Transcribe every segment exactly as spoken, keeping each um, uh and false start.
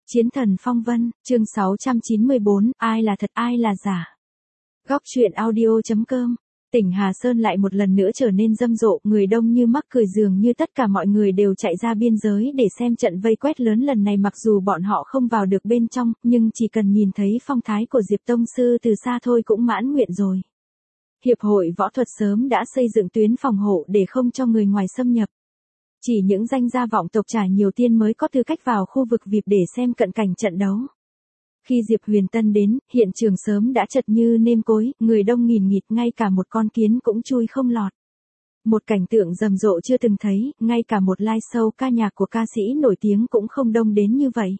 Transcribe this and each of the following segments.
Chiến thần phong vân, chương sáu trăm chín mươi bốn, ai là thật ai là giả. Góc truyện audio chấm com. Tỉnh Hà Sơn lại một lần nữa trở nên rầm rộ, người đông như mắc cười, dường như tất cả mọi người đều chạy ra biên giới để xem trận vây quét lớn lần này. Mặc dù bọn họ không vào được bên trong, nhưng chỉ cần nhìn thấy phong thái của Diệp Tông Sư từ xa thôi cũng mãn nguyện rồi. Hiệp hội võ thuật sớm đã xây dựng tuyến phòng hộ để không cho người ngoài xâm nhập. Chỉ những danh gia vọng tộc trả nhiều tiền mới có tư cách vào khu vực vê i pê để xem cận cảnh trận đấu. Khi Diệp Huyền Tân đến, hiện trường sớm đã chật như nêm cối, người đông nghìn nghịt, ngay cả một con kiến cũng chui không lọt. Một cảnh tượng rầm rộ chưa từng thấy, ngay cả một live show ca nhạc của ca sĩ nổi tiếng cũng không đông đến như vậy.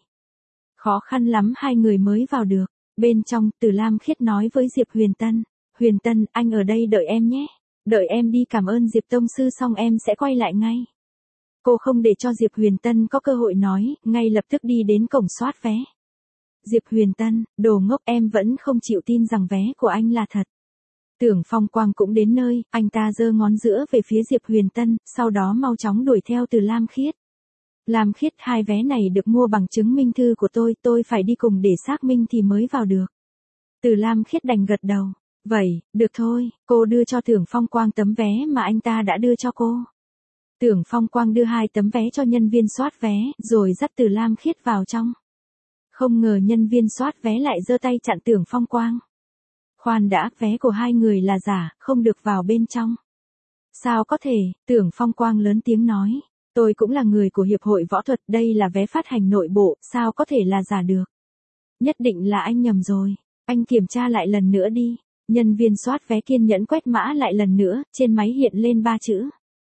Khó khăn lắm hai người mới vào được. Bên trong, Từ Lam Khiết nói với Diệp Huyền Tân, Huyền Tân, anh ở đây đợi em nhé. Đợi em đi cảm ơn Diệp Tông Sư xong em sẽ quay lại ngay. Cô không để cho Diệp Huyền Tân có cơ hội nói, ngay lập tức đi đến cổng soát vé. Diệp Huyền Tân, đồ ngốc, em vẫn không chịu tin rằng vé của anh là thật. Tưởng Phong Quang cũng đến nơi, anh ta giơ ngón giữa về phía Diệp Huyền Tân, sau đó mau chóng đuổi theo Từ Lam Khiết. Lam Khiết, hai vé này được mua bằng chứng minh thư của tôi, tôi phải đi cùng để xác minh thì mới vào được. Từ Lam Khiết đành gật đầu. Vậy, được thôi, cô đưa cho Tưởng Phong Quang tấm vé mà anh ta đã đưa cho cô. Tưởng Phong Quang đưa hai tấm vé cho nhân viên soát vé, rồi dắt Từ Lam Khiết vào trong. Không ngờ nhân viên soát vé lại giơ tay chặn Tưởng Phong Quang. Khoan đã, vé của hai người là giả, không được vào bên trong. Sao có thể, Tưởng Phong Quang lớn tiếng nói. Tôi cũng là người của Hiệp hội Võ thuật, đây là vé phát hành nội bộ, sao có thể là giả được. Nhất định là anh nhầm rồi, anh kiểm tra lại lần nữa đi. Nhân viên soát vé kiên nhẫn quét mã lại lần nữa, trên máy hiện lên ba chữ.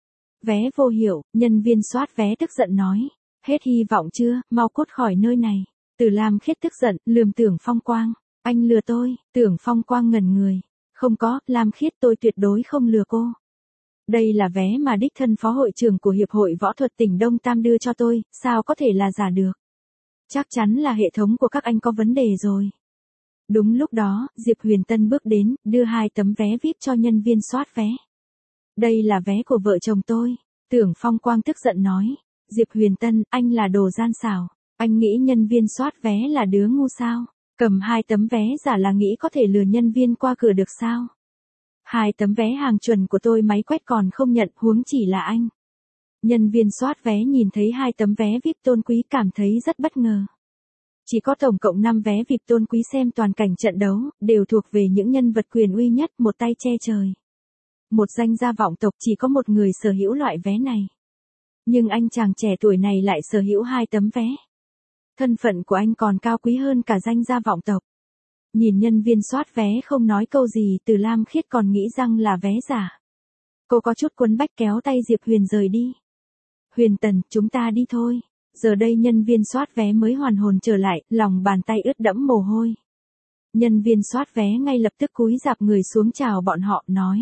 Vé vô hiệu, nhân viên soát vé tức giận nói. Hết hy vọng chưa, mau cút khỏi nơi này. Từ Lam Khiết tức giận, lườm Tưởng Phong Quang. Anh lừa tôi, Tưởng Phong Quang ngẩn người. Không có, Lam Khiết, tôi tuyệt đối không lừa cô. Đây là vé mà đích thân phó hội trưởng của Hiệp hội Võ thuật tỉnh Đông Tam đưa cho tôi, sao có thể là giả được. Chắc chắn là hệ thống của các anh có vấn đề rồi. Đúng lúc đó, Diệp Huyền Tân bước đến, đưa hai tấm vé vi ai pi cho nhân viên soát vé. Đây là vé của vợ chồng tôi. Tưởng Phong Quang tức giận nói. Diệp Huyền Tân, anh là đồ gian xảo. Anh nghĩ nhân viên soát vé là đứa ngu sao? Cầm hai tấm vé giả là nghĩ có thể lừa nhân viên qua cửa được sao? Hai tấm vé hàng chuẩn của tôi máy quét còn không nhận, huống chỉ là anh. Nhân viên soát vé nhìn thấy hai tấm vé vi ai pi tôn quý cảm thấy rất bất ngờ. Chỉ có tổng cộng năm vé vi ai pi tôn quý xem toàn cảnh trận đấu, đều thuộc về những nhân vật quyền uy nhất, một tay che trời. Một danh gia vọng tộc chỉ có một người sở hữu loại vé này. Nhưng anh chàng trẻ tuổi này lại sở hữu hai tấm vé. Thân phận của anh còn cao quý hơn cả danh gia vọng tộc. Nhìn nhân viên soát vé không nói câu gì, Từ Lam Khiết còn nghĩ rằng là vé giả. Cô có chút quấn bách kéo tay Diệp Huyền rời đi. Huyền Tần, chúng ta đi thôi. Giờ đây nhân viên soát vé mới hoàn hồn trở lại, lòng bàn tay ướt đẫm mồ hôi. Nhân viên soát vé ngay lập tức cúi rạp người xuống chào bọn họ, nói.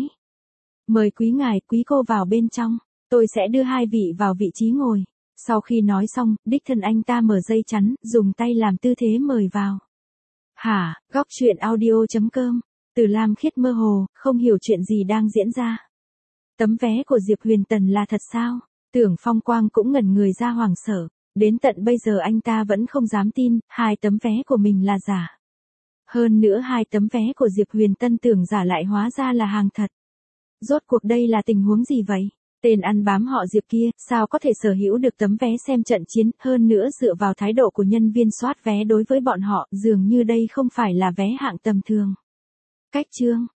Mời quý ngài, quý cô vào bên trong, tôi sẽ đưa hai vị vào vị trí ngồi. Sau khi nói xong, đích thân anh ta mở dây chắn, dùng tay làm tư thế mời vào. Hả, góc truyện audio chấm com. Từ Lam Khiết mơ hồ, không hiểu chuyện gì đang diễn ra. Tấm vé của Diệp Huyền Tần là thật sao? Tưởng Phong Quang cũng ngẩn người ra hoảng sợ. Đến tận bây giờ anh ta vẫn không dám tin, hai tấm vé của mình là giả. Hơn nữa hai tấm vé của Diệp Huyền Tân tưởng giả lại hóa ra là hàng thật. Rốt cuộc đây là tình huống gì vậy? Tên ăn bám họ Diệp kia, sao có thể sở hữu được tấm vé xem trận chiến, hơn nữa dựa vào thái độ của nhân viên soát vé đối với bọn họ, dường như đây không phải là vé hạng tầm thường. Cách chương